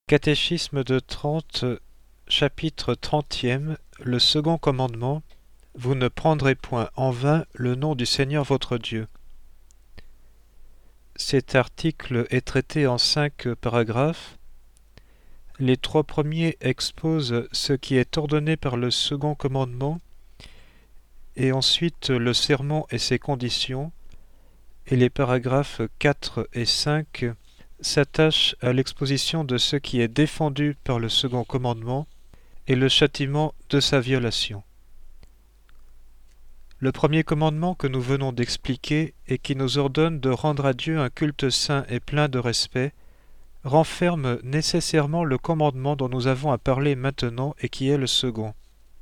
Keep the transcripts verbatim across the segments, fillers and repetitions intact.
Catéchisme de Trente, chapitre trentième, le second commandement. Vous ne prendrez point en vain le nom du Seigneur votre Dieu. Cet article est traité en cinq paragraphes. Les trois premiers exposent ce qui est ordonné par le second commandement, et ensuite le sermon et ses conditions, et les paragraphes quatre et cinq s'attachent à l'exposition de ce qui est défendu par le second commandement et le châtiment de sa violation. Le premier commandement que nous venons d'expliquer et qui nous ordonne de rendre à Dieu un culte saint et plein de respect renferme nécessairement le commandement dont nous avons à parler maintenant et qui est le second.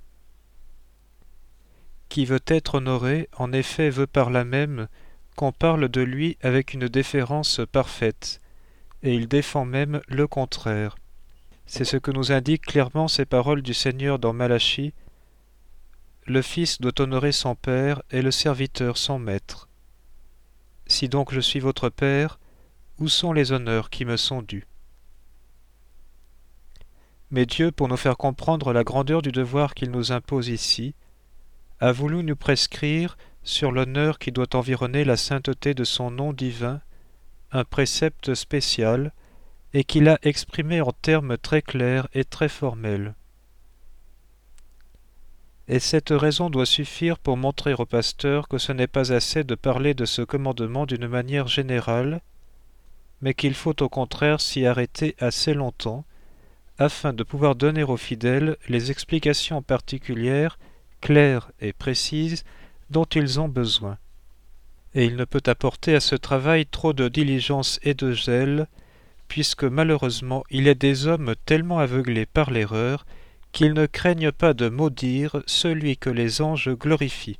Qui veut être honoré, en effet, veut par là même qu'on parle de lui avec une déférence parfaite, et il défend même le contraire. C'est ce que nous indiquent clairement ces paroles du Seigneur dans Malachie. Le fils doit honorer son père et le serviteur son maître. Si donc je suis votre père, où sont les honneurs qui me sont dus? Mais Dieu, pour nous faire comprendre la grandeur du devoir qu'il nous impose ici, a voulu nous prescrire sur l'honneur qui doit environner la sainteté de son nom divin, un précepte spécial, et qu'il a exprimé en termes très clairs et très formels. Et cette raison doit suffire pour montrer au pasteur que ce n'est pas assez de parler de ce commandement d'une manière générale, mais qu'il faut au contraire s'y arrêter assez longtemps, afin de pouvoir donner aux fidèles les explications particulières, claires et précises dont ils ont besoin. Et il ne peut apporter à ce travail trop de diligence et de zèle, puisque malheureusement il est des hommes tellement aveuglés par l'erreur qu'ils ne craignent pas de maudire celui que les anges glorifient.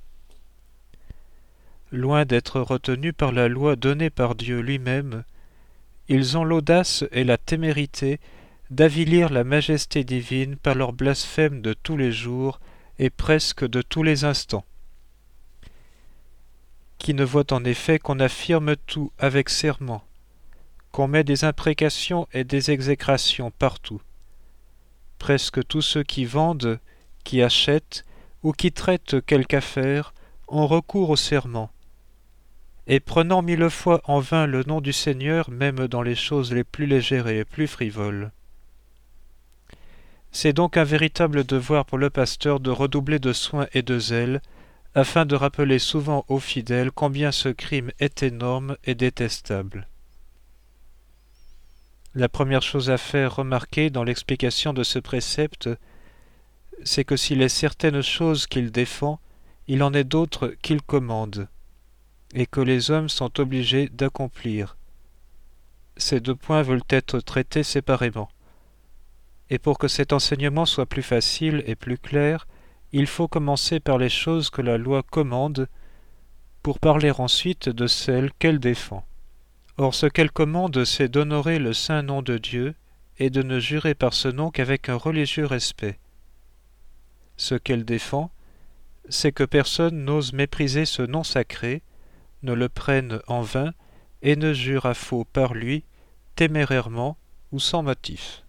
Loin d'être retenus par la loi donnée par Dieu lui-même, ils ont l'audace et la témérité d'avilir la majesté divine par leur blasphème de tous les jours et presque de tous les instants. Qui ne voit en effet qu'on affirme tout avec serment, qu'on met des imprécations et des exécrations partout. Presque tous ceux qui vendent, qui achètent ou qui traitent quelque affaire ont recours au serment. Et prenant mille fois en vain le nom du Seigneur, même dans les choses les plus légères et les plus frivoles. C'est donc un véritable devoir pour le pasteur de redoubler de soin et de zèle, afin de rappeler souvent aux fidèles combien ce crime est énorme et détestable. La première chose à faire remarquer dans l'explication de ce précepte, c'est que s'il est certaines choses qu'il défend, il en est d'autres qu'il commande, et que les hommes sont obligés d'accomplir. Ces deux points veulent être traités séparément. Et pour que cet enseignement soit plus facile et plus clair, il faut commencer par les choses que la loi commande, pour parler ensuite de celles qu'elle défend. Or ce qu'elle commande, c'est d'honorer le saint nom de Dieu et de ne jurer par ce nom qu'avec un religieux respect. Ce qu'elle défend, c'est que personne n'ose mépriser ce nom sacré, ne le prenne en vain et ne jure à faux par lui, témérairement ou sans motif.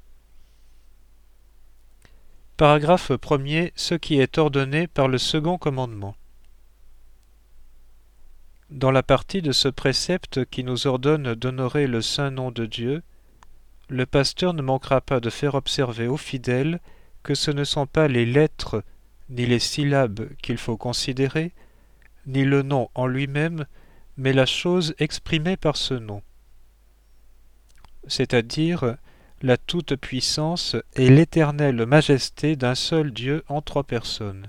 Paragraphe premier. Ce qui est ordonné par le second commandement. Dans la partie de ce précepte qui nous ordonne d'honorer le saint nom de Dieu, le pasteur ne manquera pas de faire observer aux fidèles que ce ne sont pas les lettres ni les syllabes qu'il faut considérer, ni le nom en lui-même, mais la chose exprimée par ce nom, c'est-à-dire la toute-puissance et l'éternelle majesté d'un seul Dieu en trois personnes.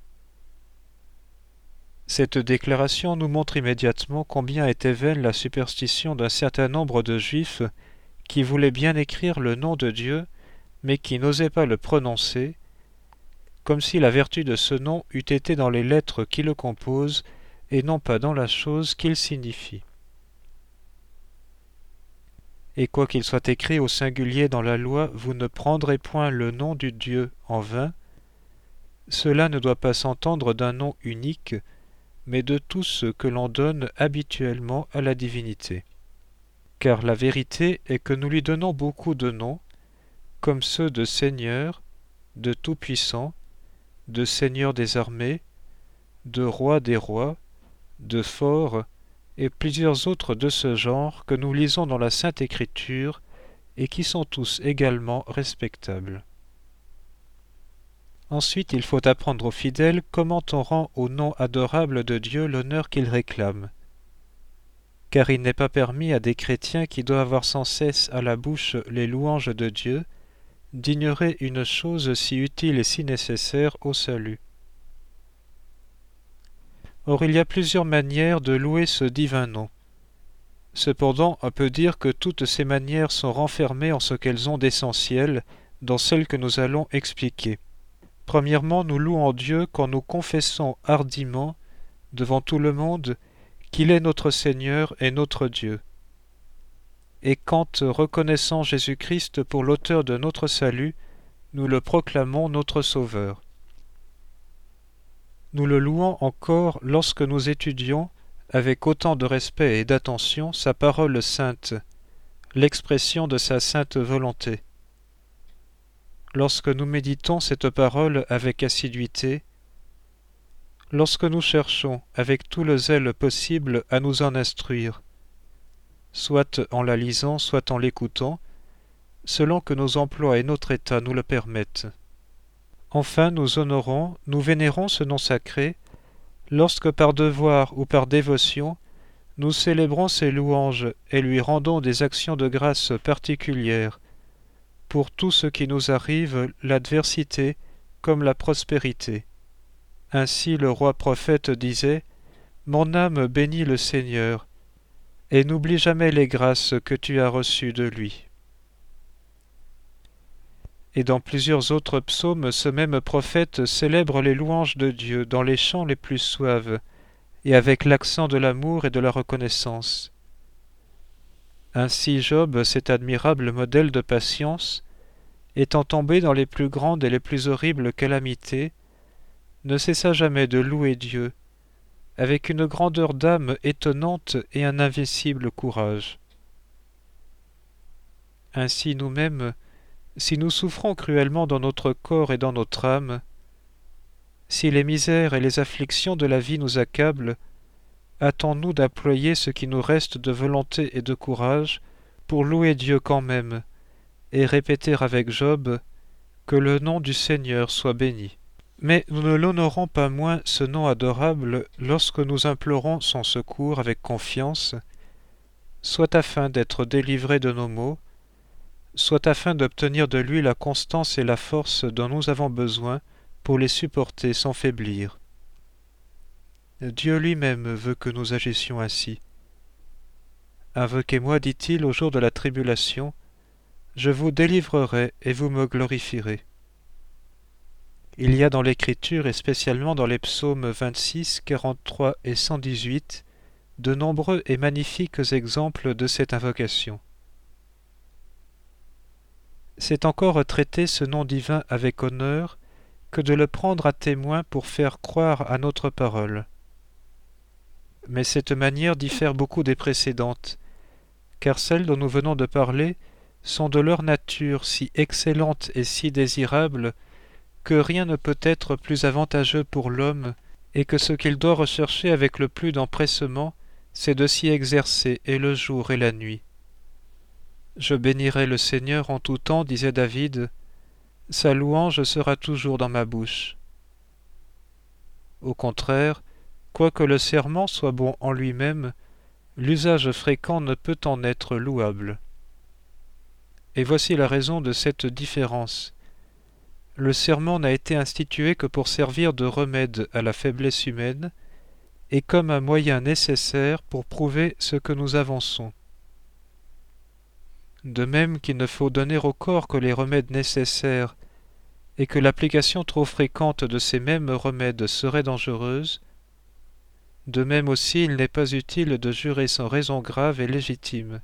Cette déclaration nous montre immédiatement combien était vaine la superstition d'un certain nombre de Juifs qui voulaient bien écrire le nom de Dieu, mais qui n'osaient pas le prononcer, comme si la vertu de ce nom eût été dans les lettres qui le composent et non pas dans la chose qu'il signifie. Et quoiqu'il soit écrit au singulier dans la loi « Vous ne prendrez point le nom du Dieu en vain », cela ne doit pas s'entendre d'un nom unique, mais de tout ce que l'on donne habituellement à la divinité. Car la vérité est que nous lui donnons beaucoup de noms, comme ceux de Seigneur, de Tout-Puissant, de Seigneur des armées, de Roi des rois, de Fort, et plusieurs autres de ce genre que nous lisons dans la Sainte Écriture et qui sont tous également respectables. Ensuite, il faut apprendre aux fidèles comment on rend au nom adorable de Dieu l'honneur qu'il réclame. Car il n'est pas permis à des chrétiens qui doivent avoir sans cesse à la bouche les louanges de Dieu d'ignorer une chose si utile et si nécessaire au salut. Or il y a plusieurs manières de louer ce divin nom. Cependant, on peut dire que toutes ces manières sont renfermées en ce qu'elles ont d'essentiel dans celles que nous allons expliquer. Premièrement, nous louons Dieu quand nous confessons hardiment, devant tout le monde, qu'il est notre Seigneur et notre Dieu. Et quand, reconnaissant Jésus-Christ pour l'auteur de notre salut, nous le proclamons notre Sauveur. Nous le louons encore lorsque nous étudions, avec autant de respect et d'attention, sa parole sainte, l'expression de sa sainte volonté. Lorsque nous méditons cette parole avec assiduité, lorsque nous cherchons avec tout le zèle possible à nous en instruire, soit en la lisant, soit en l'écoutant, selon que nos emplois et notre état nous le permettent. Enfin, nous honorons, nous vénérons ce nom sacré, lorsque par devoir ou par dévotion, nous célébrons ses louanges et lui rendons des actions de grâce particulières, pour tout ce qui nous arrive, l'adversité comme la prospérité. Ainsi le roi prophète disait « Mon âme bénit le Seigneur, et n'oublie jamais les grâces que tu as reçues de lui. » Et dans plusieurs autres psaumes, ce même prophète célèbre les louanges de Dieu dans les chants les plus suaves, et avec l'accent de l'amour et de la reconnaissance. Ainsi Job, cet admirable modèle de patience, étant tombé dans les plus grandes et les plus horribles calamités, ne cessa jamais de louer Dieu, avec une grandeur d'âme étonnante et un invincible courage. Ainsi nous-mêmes, si nous souffrons cruellement dans notre corps et dans notre âme, si les misères et les afflictions de la vie nous accablent, hâtons-nous d'employer ce qui nous reste de volonté et de courage pour louer Dieu quand même, et répéter avec Job que le nom du Seigneur soit béni. Mais nous ne l'honorons pas moins ce nom adorable lorsque nous implorons son secours avec confiance, soit afin d'être délivrés de nos maux, soit afin d'obtenir de lui la constance et la force dont nous avons besoin pour les supporter sans faiblir. Dieu lui-même veut que nous agissions ainsi. Invoquez-moi, dit-il, au jour de la tribulation, je vous délivrerai et vous me glorifierez. Il y a dans l'Écriture, et spécialement dans les psaumes vingt-six, quarante-trois et cent dix-huit, de nombreux et magnifiques exemples de cette invocation. C'est encore traiter ce nom divin avec honneur que de le prendre à témoin pour faire croire à notre parole. Mais cette manière diffère beaucoup des précédentes, car celles dont nous venons de parler sont de leur nature si excellente et si désirable que rien ne peut être plus avantageux pour l'homme et que ce qu'il doit rechercher avec le plus d'empressement, c'est de s'y exercer et le jour et la nuit. Je bénirai le Seigneur en tout temps, disait David, sa louange sera toujours dans ma bouche. Au contraire, quoique le serment soit bon en lui-même, l'usage fréquent ne peut en être louable. Et voici la raison de cette différence. Le serment n'a été institué que pour servir de remède à la faiblesse humaine et comme un moyen nécessaire pour prouver ce que nous avançons. De même qu'il ne faut donner au corps que les remèdes nécessaires et que l'application trop fréquente de ces mêmes remèdes serait dangereuse, de même aussi il n'est pas utile de jurer sans raison grave et légitime.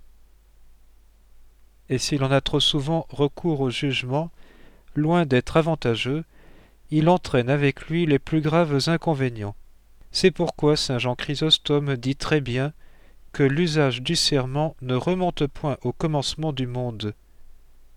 Et si l'on a trop souvent recours au jugement, loin d'être avantageux, il entraîne avec lui les plus graves inconvénients. C'est pourquoi saint Jean Chrysostome dit très bien que l'usage du serment ne remonte point au commencement du monde,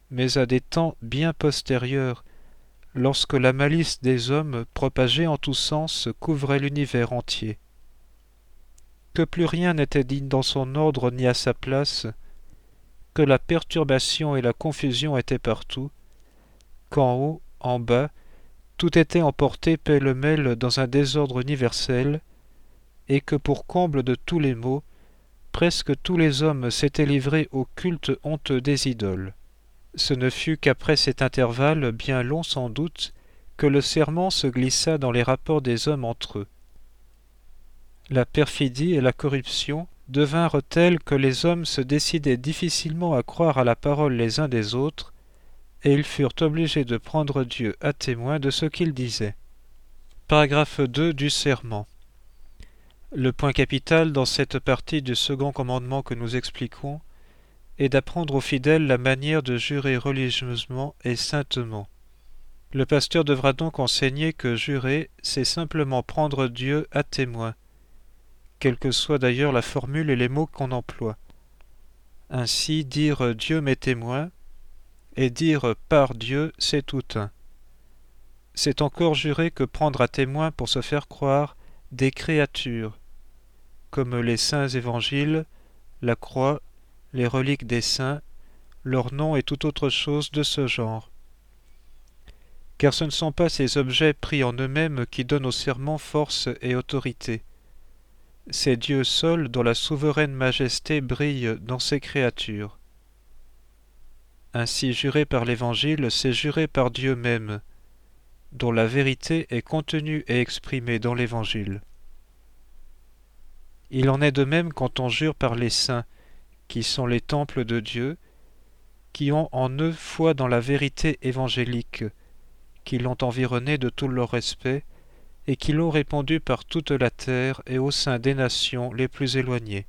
mais à des temps bien postérieurs, lorsque la malice des hommes, propagée en tous sens, couvrait l'univers entier. Que plus rien n'était digne dans son ordre ni à sa place, que la perturbation et la confusion étaient partout, qu'en haut, en bas, tout était emporté pêle-mêle dans un désordre universel, et que pour comble de tous les maux, presque tous les hommes s'étaient livrés au culte honteux des idoles. Ce ne fut qu'après cet intervalle, bien long sans doute, que le serment se glissa dans les rapports des hommes entre eux. La perfidie et la corruption devinrent telles que les hommes se décidaient difficilement à croire à la parole les uns des autres, et ils furent obligés de prendre Dieu à témoin de ce qu'il disait. Paragraphe deux du serment. Le point capital dans cette partie du second commandement que nous expliquons est d'apprendre aux fidèles la manière de jurer religieusement et saintement. Le pasteur devra donc enseigner que jurer, c'est simplement prendre Dieu à témoin, quelle que soit d'ailleurs la formule et les mots qu'on emploie. Ainsi, dire Dieu m'est témoin et dire par Dieu, c'est tout un. C'est encore jurer que prendre à témoin pour se faire croire des créatures, comme les saints évangiles, la croix, les reliques des saints, leur nom et toute autre chose de ce genre. Car ce ne sont pas ces objets pris en eux-mêmes qui donnent au serment force et autorité. C'est Dieu seul dont la souveraine majesté brille dans ses créatures. Ainsi jurer par l'Évangile, c'est jurer par Dieu même, dont la vérité est contenue et exprimée dans l'Évangile. Il en est de même quand on jure par les saints, qui sont les temples de Dieu, qui ont en eux foi dans la vérité évangélique, qui l'ont environné de tout leur respect, et qui l'ont répandu par toute la terre et au sein des nations les plus éloignées.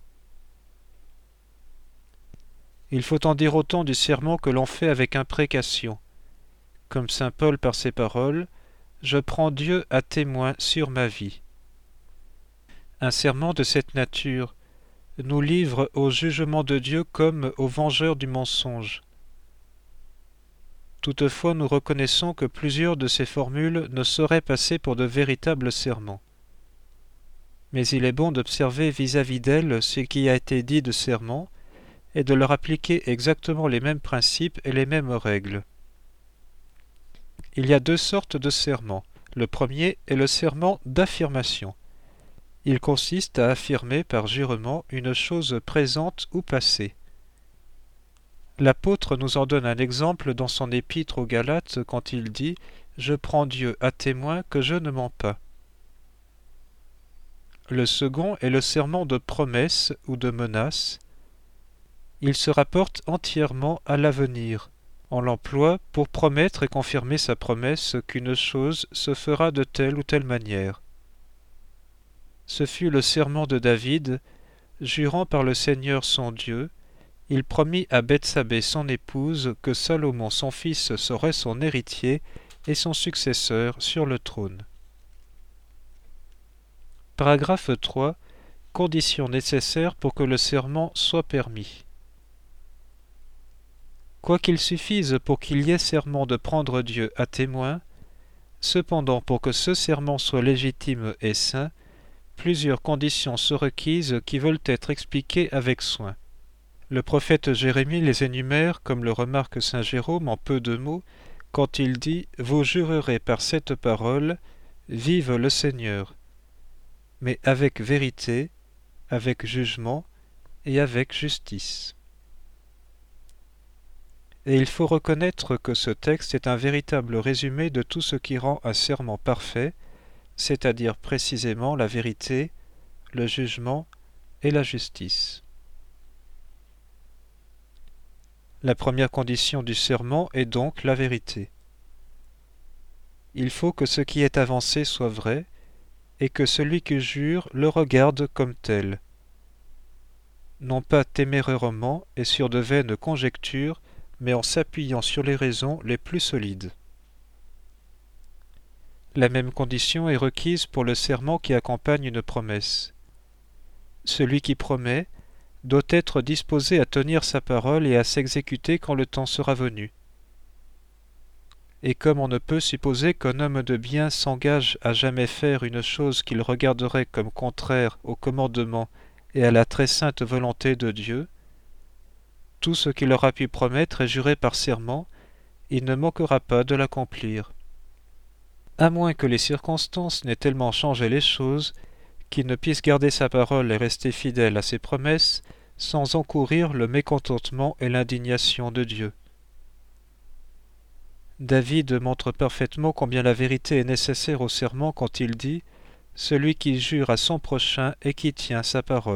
Il faut en dire autant du serment que l'on fait avec imprécation. Comme saint Paul par ses paroles, « Je prends Dieu à témoin sur ma vie ». Un serment de cette nature nous livre au jugement de Dieu comme au vengeur du mensonge. Toutefois, nous reconnaissons que plusieurs de ces formules ne sauraient passer pour de véritables serments. Mais il est bon d'observer vis-à-vis d'elles ce qui a été dit de serment et de leur appliquer exactement les mêmes principes et les mêmes règles. Il y a deux sortes de serments. Le premier est le serment d'affirmation. Il consiste à affirmer par jurement une chose présente ou passée. L'apôtre nous en donne un exemple dans son épître aux Galates quand il dit « Je prends Dieu à témoin que je ne mens pas ». Le second est le serment de promesse ou de menace. Il se rapporte entièrement à l'avenir. On l'emploie pour promettre et confirmer sa promesse qu'une chose se fera de telle ou telle manière. Ce fut le serment de David, jurant par le Seigneur son Dieu, il promit à Bethsabée son épouse que Salomon son fils serait son héritier et son successeur sur le trône. Paragraphe trois. Conditions nécessaires pour que le serment soit permis. Quoiqu'il suffise pour qu'il y ait serment de prendre Dieu à témoin, cependant pour que ce serment soit légitime et saint, plusieurs conditions sont requises qui veulent être expliquées avec soin. Le prophète Jérémie les énumère, comme le remarque saint Jérôme en peu de mots, quand il dit « Vous jurerez par cette parole, vive le Seigneur », mais avec vérité, avec jugement et avec justice. Et il faut reconnaître que ce texte est un véritable résumé de tout ce qui rend un serment parfait, c'est-à-dire précisément la vérité, le jugement et la justice. La première condition du serment est donc la vérité. Il faut que ce qui est avancé soit vrai, et que celui qui jure le regarde comme tel, non pas témérairement et sur de vaines conjectures, mais en s'appuyant sur les raisons les plus solides. La même condition est requise pour le serment qui accompagne une promesse. Celui qui promet doit être disposé à tenir sa parole et à s'exécuter quand le temps sera venu. et comme on ne peut supposer qu'un homme de bien s'engage à jamais faire une chose qu'il regarderait comme contraire au commandement et à la très sainte volonté de Dieu, tout ce qu'il aura pu promettre et jurer par serment, il ne manquera pas de l'accomplir. À moins que les circonstances n'aient tellement changé les choses qu'il ne puisse garder sa parole et rester fidèle à ses promesses sans encourir le mécontentement et l'indignation de Dieu. David montre parfaitement combien la vérité est nécessaire au serment quand il dit « Celui qui jure à son prochain et qui tient sa parole ».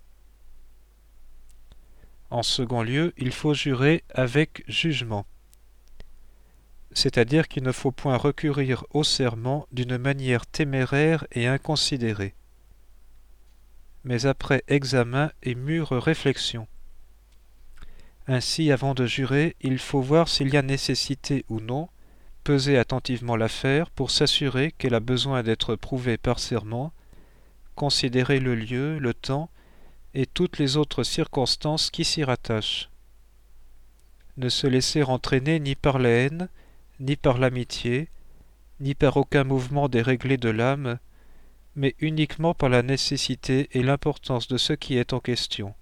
En second lieu, il faut jurer avec jugement, c'est-à-dire qu'il ne faut point recourir au serment d'une manière téméraire et inconsidérée, mais après examen et mûre réflexion. Ainsi, avant de jurer, il faut voir s'il y a nécessité ou non, peser attentivement l'affaire pour s'assurer qu'elle a besoin d'être prouvée par serment, considérer le lieu, le temps et toutes les autres circonstances qui s'y rattachent. Ne se laisser entraîner ni par la haine, ni par l'amitié, ni par aucun mouvement déréglé de l'âme, mais uniquement par la nécessité et l'importance de ce qui est en question.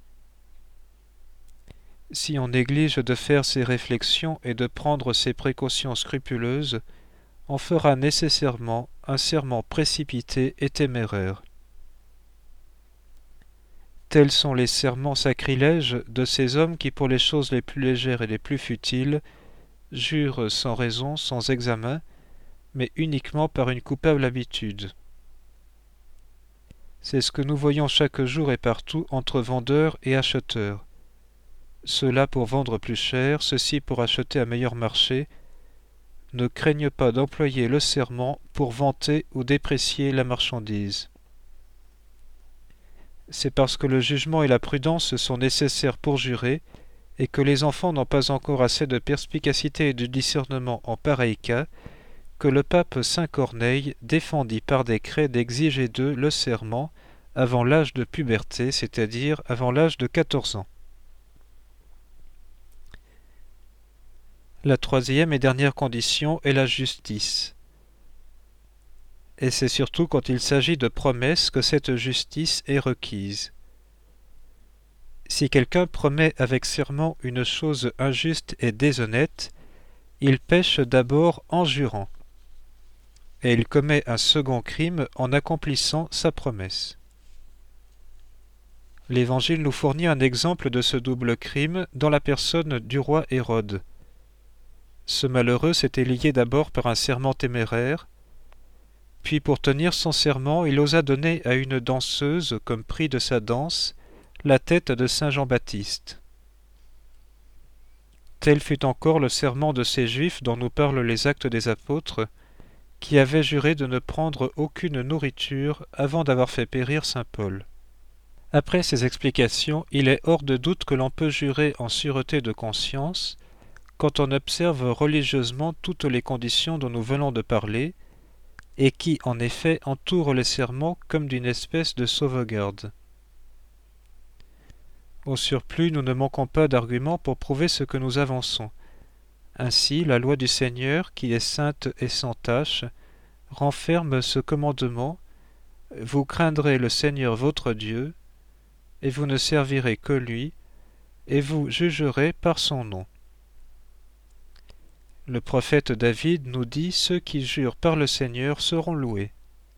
Si on néglige de faire ces réflexions et de prendre ces précautions scrupuleuses, on fera nécessairement un serment précipité et téméraire. Tels sont les serments sacrilèges de ces hommes qui, pour les choses les plus légères et les plus futiles, jurent sans raison, sans examen, mais uniquement par une coupable habitude. C'est ce que nous voyons chaque jour et partout entre vendeurs et acheteurs. Ceux-là pour vendre plus cher, ceux-ci pour acheter à meilleur marché, ne craignent pas d'employer le serment pour vanter ou déprécier la marchandise. C'est parce que le jugement et la prudence sont nécessaires pour jurer, et que les enfants n'ont pas encore assez de perspicacité et de discernement en pareil cas, que le pape Saint Corneille défendit par décret d'exiger d'eux le serment avant l'âge de puberté, c'est-à-dire avant l'âge de quatorze ans. La troisième et dernière condition est la justice. Et c'est surtout quand il s'agit de promesses que cette justice est requise. Si quelqu'un promet avec serment une chose injuste et déshonnête, il pêche d'abord en jurant, et il commet un second crime en accomplissant sa promesse. L'Évangile nous fournit un exemple de ce double crime dans la personne du roi Hérode. Ce malheureux s'était lié d'abord par un serment téméraire, puis pour tenir son serment, il osa donner à une danseuse, comme prix de sa danse, la tête de saint Jean-Baptiste. Tel fut encore le serment de ces Juifs dont nous parlent les Actes des Apôtres, qui avaient juré de ne prendre aucune nourriture avant d'avoir fait périr saint Paul. Après ces explications, il est hors de doute que l'on peut jurer en sûreté de conscience quand on observe religieusement toutes les conditions dont nous venons de parler, et qui, en effet, entourent les serments comme d'une espèce de sauvegarde. Au surplus, nous ne manquons pas d'arguments pour prouver ce que nous avançons. Ainsi, la loi du Seigneur, qui est sainte et sans tache, renferme ce commandement « Vous craindrez le Seigneur votre Dieu, et vous ne servirez que lui, et vous jugerez par son nom. » Le prophète David nous dit « Ceux qui jurent par le Seigneur seront loués ».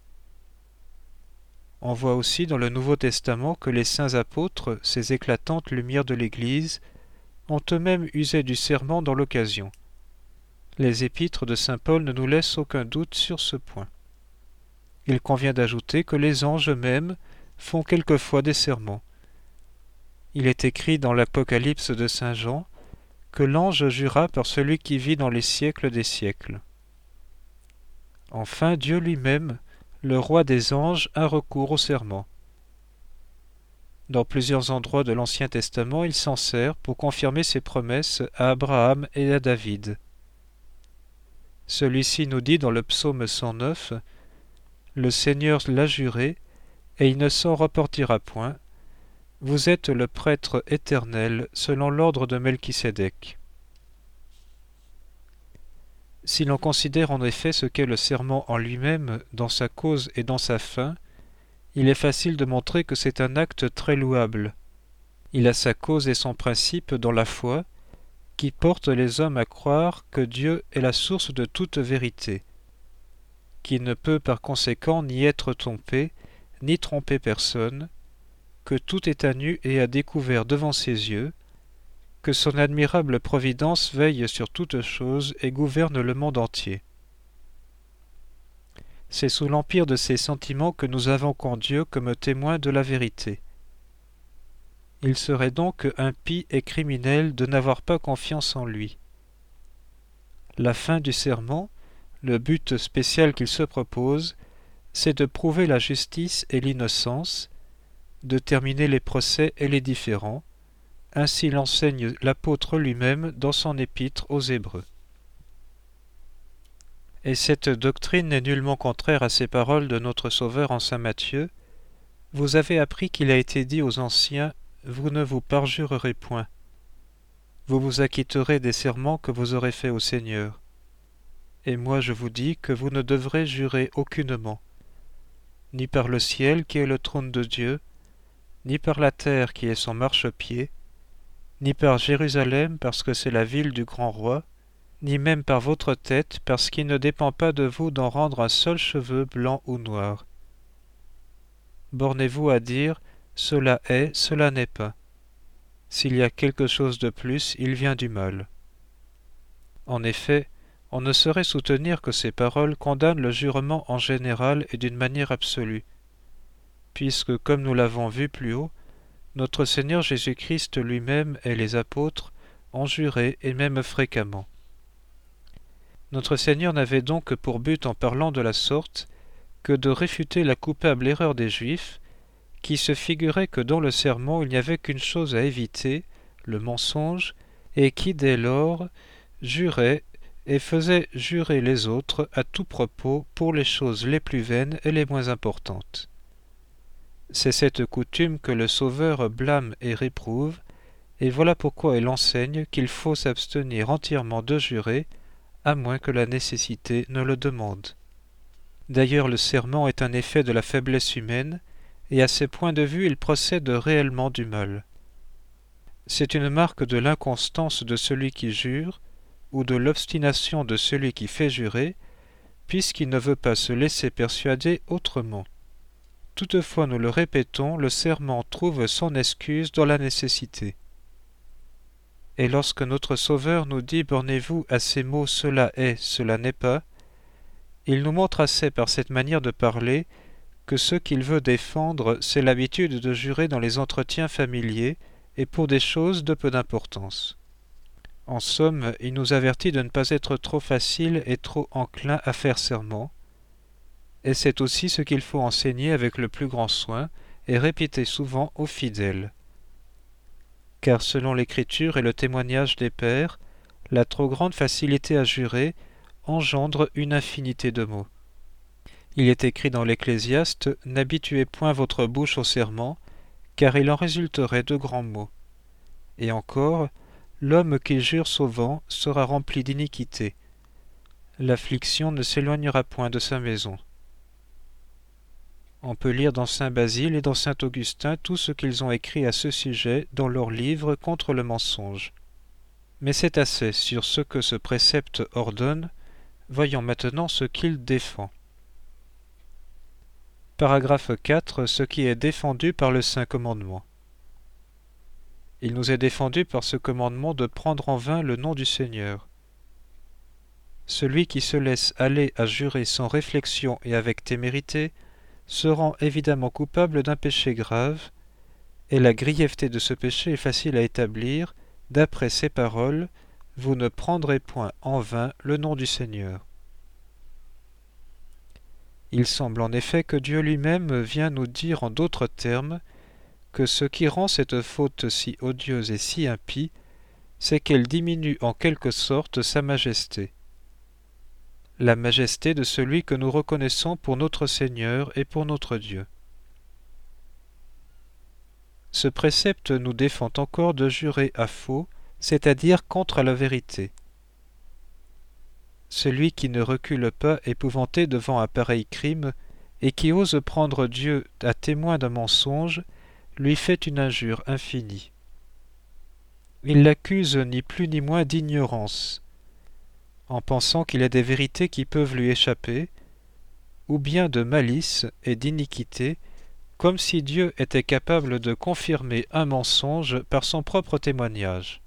On voit aussi dans le Nouveau Testament que les saints apôtres, ces éclatantes lumières de l'Église, ont eux-mêmes usé du serment dans l'occasion. Les épîtres de saint Paul ne nous laissent aucun doute sur ce point. Il convient d'ajouter que les anges eux-mêmes font quelquefois des serments. Il est écrit dans l'Apocalypse de saint Jean que l'ange jura par celui qui vit dans les siècles des siècles. Enfin, Dieu lui-même, le roi des anges, a recours au serment. Dans plusieurs endroits de l'Ancien Testament, il s'en sert pour confirmer ses promesses à Abraham et à David. Celui-ci nous dit dans le psaume cent neuf « Le Seigneur l'a juré, et il ne s'en reportira point. Vous êtes le prêtre éternel selon l'ordre de Melchisédek. » Si l'on considère en effet ce qu'est le serment en lui-même, dans sa cause et dans sa fin, il est facile de montrer que c'est un acte très louable. Il a sa cause et son principe dans la foi, qui porte les hommes à croire que Dieu est la source de toute vérité, qui ne peut par conséquent ni être trompé, ni tromper personne, que tout est à nu et à découvert devant ses yeux, que son admirable providence veille sur toutes choses et gouverne le monde entier. C'est sous l'empire de ces sentiments que nous invoquons Dieu comme témoin de la vérité. Il serait donc impie et criminel de n'avoir pas confiance en lui. La fin du serment, le but spécial qu'il se propose, c'est de prouver la justice et l'innocence, de terminer les procès et les différends. Ainsi l'enseigne l'apôtre lui-même dans son épître aux Hébreux. Et cette doctrine n'est nullement contraire à ces paroles de notre Sauveur en saint Matthieu. Vous avez appris qu'il a été dit aux anciens, vous ne vous parjurerez point. Vous vous acquitterez des serments que vous aurez faits au Seigneur. Et moi je vous dis que vous ne devrez jurer aucunement, ni par le ciel qui est le trône de Dieu, ni par la terre qui est son marchepied, ni par Jérusalem parce que c'est la ville du grand roi, ni même par votre tête parce qu'il ne dépend pas de vous d'en rendre un seul cheveu blanc ou noir. Bornez-vous à dire « cela est, cela n'est pas ». S'il y a quelque chose de plus, il vient du mal. En effet, on ne saurait soutenir que ces paroles condamnent le jurement en général et d'une manière absolue, puisque, comme nous l'avons vu plus haut, notre Seigneur Jésus-Christ lui-même et les apôtres ont juré, et même fréquemment. Notre Seigneur n'avait donc pour but en parlant de la sorte que de réfuter la coupable erreur des Juifs, qui se figuraient que dans le serment il n'y avait qu'une chose à éviter, le mensonge, et qui dès lors juraient et faisaient jurer les autres à tout propos pour les choses les plus vaines et les moins importantes. C'est cette coutume que le Sauveur blâme et réprouve, et voilà pourquoi il enseigne qu'il faut s'abstenir entièrement de jurer, à moins que la nécessité ne le demande. D'ailleurs, le serment est un effet de la faiblesse humaine, et à ce point de vue il procède réellement du mal. C'est une marque de l'inconstance de celui qui jure, ou de l'obstination de celui qui fait jurer, puisqu'il ne veut pas se laisser persuader autrement. Toutefois, nous le répétons, le serment trouve son excuse dans la nécessité. Et lorsque notre Sauveur nous dit « bornez-vous à ces mots « cela est, cela n'est pas », il nous montre assez par cette manière de parler que ce qu'il veut défendre, c'est l'habitude de jurer dans les entretiens familiers et pour des choses de peu d'importance. En somme, il nous avertit de ne pas être trop facile et trop enclin à faire serment, et c'est aussi ce qu'il faut enseigner avec le plus grand soin et répéter souvent aux fidèles. Car selon l'Écriture et le témoignage des pères, la trop grande facilité à jurer engendre une infinité de maux. Il est écrit dans l'Ecclésiaste « N'habituez point votre bouche au serment, car il en résulterait de grands maux. » Et encore, l'homme qui jure souvent sera rempli d'iniquité. L'affliction ne s'éloignera point de sa maison. On peut lire dans saint Basile et dans saint Augustin tout ce qu'ils ont écrit à ce sujet dans leurs livres contre le mensonge. Mais c'est assez sur ce que ce précepte ordonne, voyons maintenant ce qu'il défend. Paragraphe quatre. Ce qui est défendu par le Saint Commandement. Il nous est défendu par ce commandement de prendre en vain le nom du Seigneur. Celui qui se laisse aller à jurer sans réflexion et avec témérité se rend évidemment coupable d'un péché grave, et la grièveté de ce péché est facile à établir, d'après ces paroles « Vous ne prendrez point en vain le nom du Seigneur ». Il semble en effet que Dieu lui-même vient nous dire en d'autres termes que ce qui rend cette faute si odieuse et si impie, c'est qu'elle diminue en quelque sorte sa majesté. La majesté de celui que nous reconnaissons pour notre Seigneur et pour notre Dieu. Ce précepte nous défend encore de jurer à faux, c'est-à-dire contre la vérité. celui qui ne recule pas épouvanté devant un pareil crime, et qui ose prendre Dieu à témoin d'un mensonge, lui fait une injure infinie. Il l'accuse ni plus ni moins d'ignorance, en pensant qu'il y a des vérités qui peuvent lui échapper, ou bien de malice et d'iniquité, comme si Dieu était capable de confirmer un mensonge par son propre témoignage.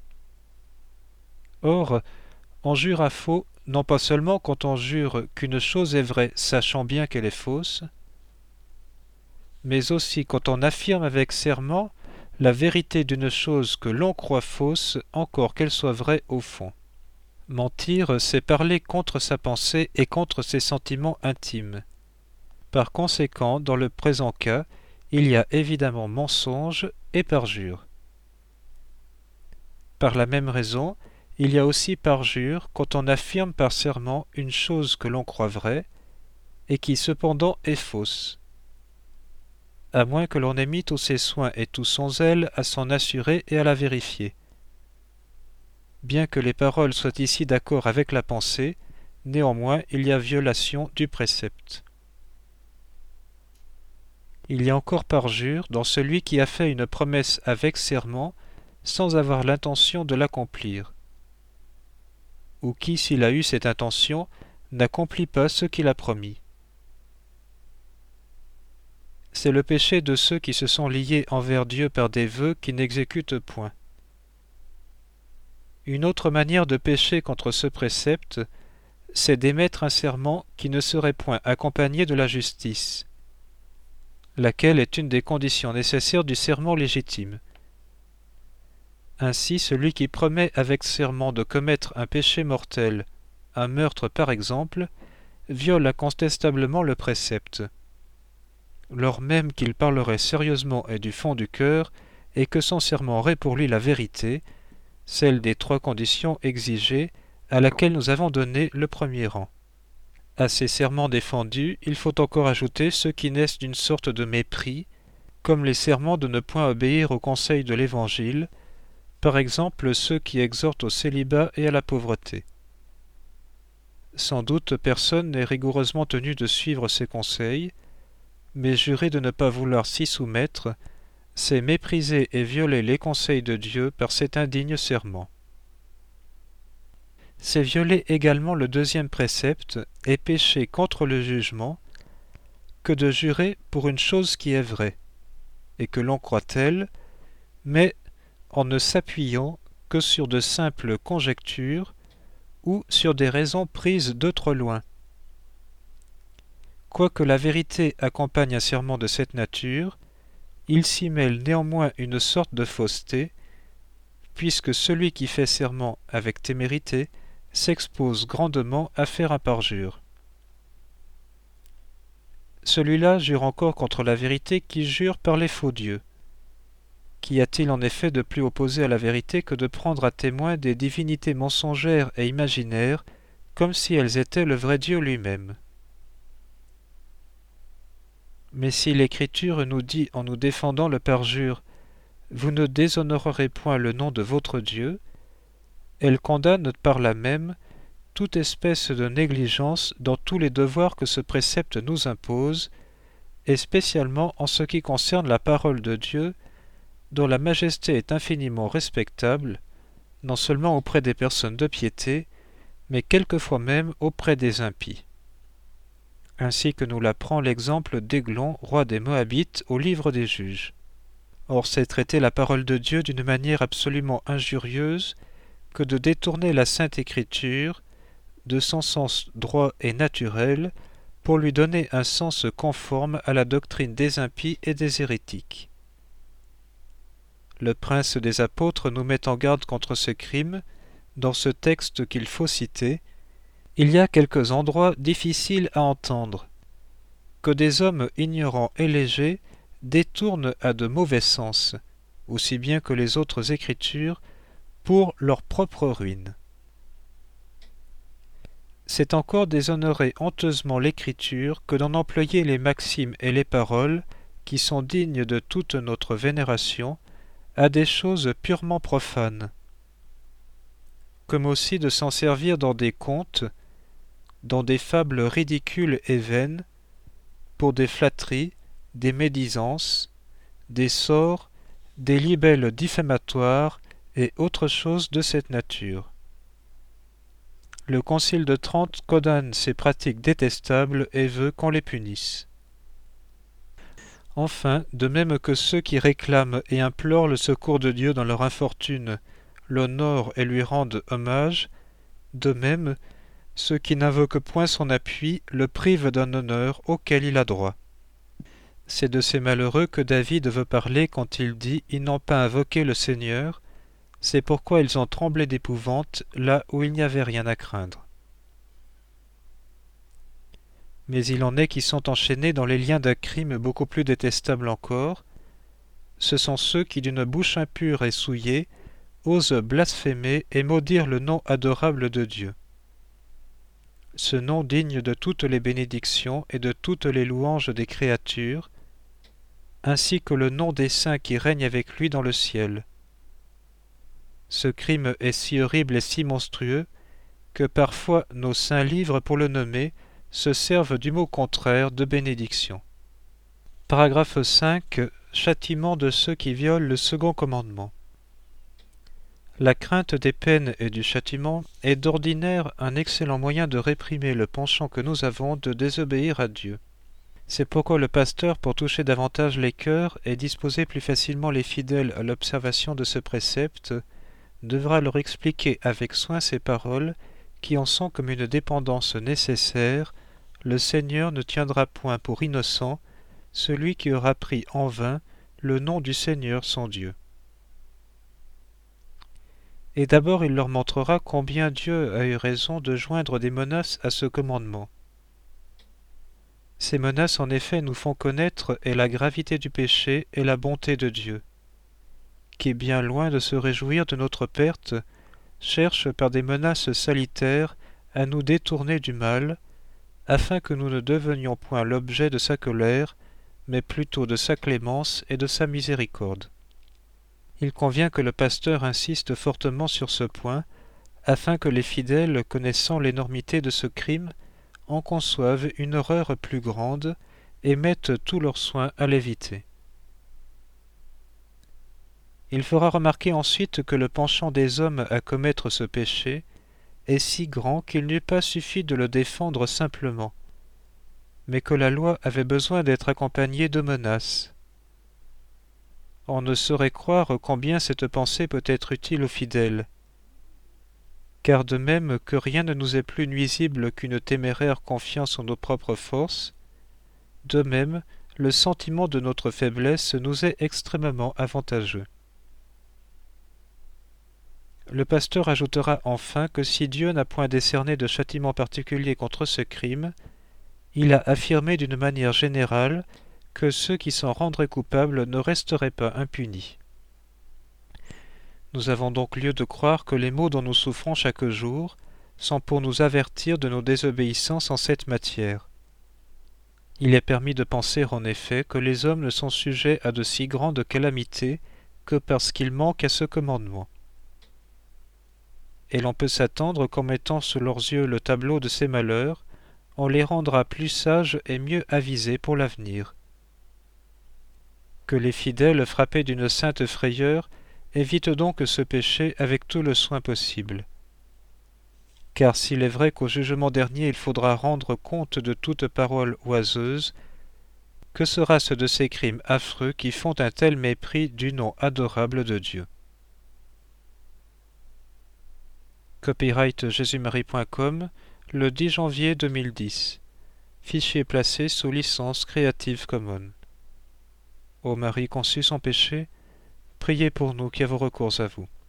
Or, on jure à faux, non pas seulement quand on jure qu'une chose est vraie, sachant bien qu'elle est fausse, mais aussi quand on affirme avec serment la vérité d'une chose que l'on croit fausse, encore qu'elle soit vraie au fond. Mentir, c'est parler contre sa pensée et contre ses sentiments intimes. Par conséquent, dans le présent cas, il y a évidemment mensonge et parjure. Par la même raison, il y a aussi parjure quand on affirme par serment une chose que l'on croit vraie, et qui cependant est fausse, à moins que l'on ait mis tous ses soins et tout son zèle à s'en assurer et à la vérifier. Bien que les paroles soient ici d'accord avec la pensée, néanmoins il y a violation du précepte. Il y a encore parjure dans celui qui a fait une promesse avec serment sans avoir l'intention de l'accomplir, ou qui, s'il a eu cette intention, n'accomplit pas ce qu'il a promis. C'est le péché de ceux qui se sont liés envers Dieu par des vœux qui n'exécutent point. Une autre manière de pécher contre ce précepte, c'est d'émettre un serment qui ne serait point accompagné de la justice, laquelle est une des conditions nécessaires du serment légitime. Ainsi, celui qui promet avec serment de commettre un péché mortel, un meurtre par exemple, viole incontestablement le précepte, lors même qu'il parlerait sérieusement et du fond du cœur, et que son serment aurait pour lui la vérité, celle des trois conditions exigées, à laquelle nous avons donné le premier rang. À ces serments défendus, il faut encore ajouter ceux qui naissent d'une sorte de mépris, comme les serments de ne point obéir aux conseils de l'Évangile, par exemple ceux qui exhortent au célibat et à la pauvreté. Sans doute personne n'est rigoureusement tenu de suivre ces conseils, mais jurer de ne pas vouloir s'y soumettre, c'est mépriser et violer les conseils de Dieu par cet indigne serment. C'est violer également le deuxième précepte et pécher contre le jugement que de jurer pour une chose qui est vraie, et que l'on croit telle, mais en ne s'appuyant que sur de simples conjectures ou sur des raisons prises de trop loin. Quoique la vérité accompagne un serment de cette nature, il s'y mêle néanmoins une sorte de fausseté, puisque celui qui fait serment avec témérité s'expose grandement à faire un parjure. Celui-là jure encore contre la vérité qui jure par les faux dieux. Qu'y a-t-il en effet de plus opposé à la vérité que de prendre à témoin des divinités mensongères et imaginaires, comme si elles étaient le vrai Dieu lui-même? Mais si l'Écriture nous dit en nous défendant le parjure, « Vous ne déshonorerez point le nom de votre Dieu », elle condamne par là même toute espèce de négligence dans tous les devoirs que ce précepte nous impose, et spécialement en ce qui concerne la parole de Dieu, dont la majesté est infiniment respectable, non seulement auprès des personnes de piété, mais quelquefois même auprès des impies. Ainsi que nous l'apprend l'exemple d'Églon, roi des Moabites, au livre des Juges. Or c'est traiter la parole de Dieu d'une manière absolument injurieuse que de détourner la Sainte Écriture de son sens droit et naturel pour lui donner un sens conforme à la doctrine des impies et des hérétiques. Le prince des apôtres nous met en garde contre ce crime dans ce texte qu'il faut citer. Il y a quelques endroits difficiles à entendre, que des hommes ignorants et légers détournent à de mauvais sens, aussi bien que les autres Écritures, pour leur propre ruine. C'est encore déshonorer honteusement l'Écriture que d'en employer les maximes et les paroles qui sont dignes de toute notre vénération à des choses purement profanes, comme aussi de s'en servir dans des contes, dans des fables ridicules et vaines, pour des flatteries, des médisances, des sorts, des libelles diffamatoires et autres choses de cette nature. Le Concile de Trente condamne ces pratiques détestables et veut qu'on les punisse. Enfin, de même que ceux qui réclament et implorent le secours de Dieu dans leur infortune l'honorent et lui rendent hommage, de même, ceux qui n'invoquent point son appui le privent d'un honneur auquel il a droit. C'est de ces malheureux que David veut parler quand il dit « Ils n'ont pas invoqué le Seigneur », c'est pourquoi ils ont tremblé d'épouvante là où il n'y avait rien à craindre. Mais il en est qui sont enchaînés dans les liens d'un crime beaucoup plus détestable encore. Ce sont ceux qui, d'une bouche impure et souillée, osent blasphémer et maudire le nom adorable de Dieu. Ce nom digne de toutes les bénédictions et de toutes les louanges des créatures, ainsi que le nom des saints qui règnent avec lui dans le ciel. Ce crime est si horrible et si monstrueux que parfois nos saints livres, pour le nommer, se servent du mot contraire de bénédiction. Paragraphe cinq. Châtiment de ceux qui violent le second commandement. La crainte des peines et du châtiment est d'ordinaire un excellent moyen de réprimer le penchant que nous avons de désobéir à Dieu. C'est pourquoi le pasteur, pour toucher davantage les cœurs et disposer plus facilement les fidèles à l'observation de ce précepte, devra leur expliquer avec soin ces paroles qui en sont comme une dépendance nécessaire. Le Seigneur ne tiendra point pour innocent celui qui aura pris en vain le nom du Seigneur son Dieu. Et d'abord il leur montrera combien Dieu a eu raison de joindre des menaces à ce commandement. Ces menaces en effet nous font connaître et la gravité du péché et la bonté de Dieu, qui, bien loin de se réjouir de notre perte, cherche par des menaces salutaires à nous détourner du mal, afin que nous ne devenions point l'objet de sa colère, mais plutôt de sa clémence et de sa miséricorde. Il convient que le pasteur insiste fortement sur ce point, afin que les fidèles, connaissant l'énormité de ce crime, en conçoivent une horreur plus grande et mettent tous leurs soins à l'éviter. Il fera remarquer ensuite que le penchant des hommes à commettre ce péché est si grand qu'il n'eût pas suffi de le défendre simplement, mais que la loi avait besoin d'être accompagnée de menaces. On ne saurait croire combien cette pensée peut être utile aux fidèles, car de même que rien ne nous est plus nuisible qu'une téméraire confiance en nos propres forces, de même le sentiment de notre faiblesse nous est extrêmement avantageux. Le pasteur ajoutera enfin que si Dieu n'a point décerné de châtiment particulier contre ce crime, il a affirmé d'une manière générale que ceux qui s'en rendraient coupables ne resteraient pas impunis. Nous avons donc lieu de croire que les maux dont nous souffrons chaque jour sont pour nous avertir de nos désobéissances en cette matière. Il est permis de penser en effet que les hommes ne sont sujets à de si grandes calamités que parce qu'ils manquent à ce commandement. Et l'on peut s'attendre qu'en mettant sous leurs yeux le tableau de ces malheurs, on les rendra plus sages et mieux avisés pour l'avenir. Que les fidèles, frappés d'une sainte frayeur, évitent donc ce péché avec tout le soin possible. Car s'il est vrai qu'au jugement dernier il faudra rendre compte de toute parole oiseuse, que sera-ce de ces crimes affreux qui font un tel mépris du nom adorable de Dieu? Copyright jésus marie point com, le dix janvier deux mille dix. Fichier placé sous licence Creative Commons. Ô Marie conçue sans péché, priez pour nous qui avons recours à vous.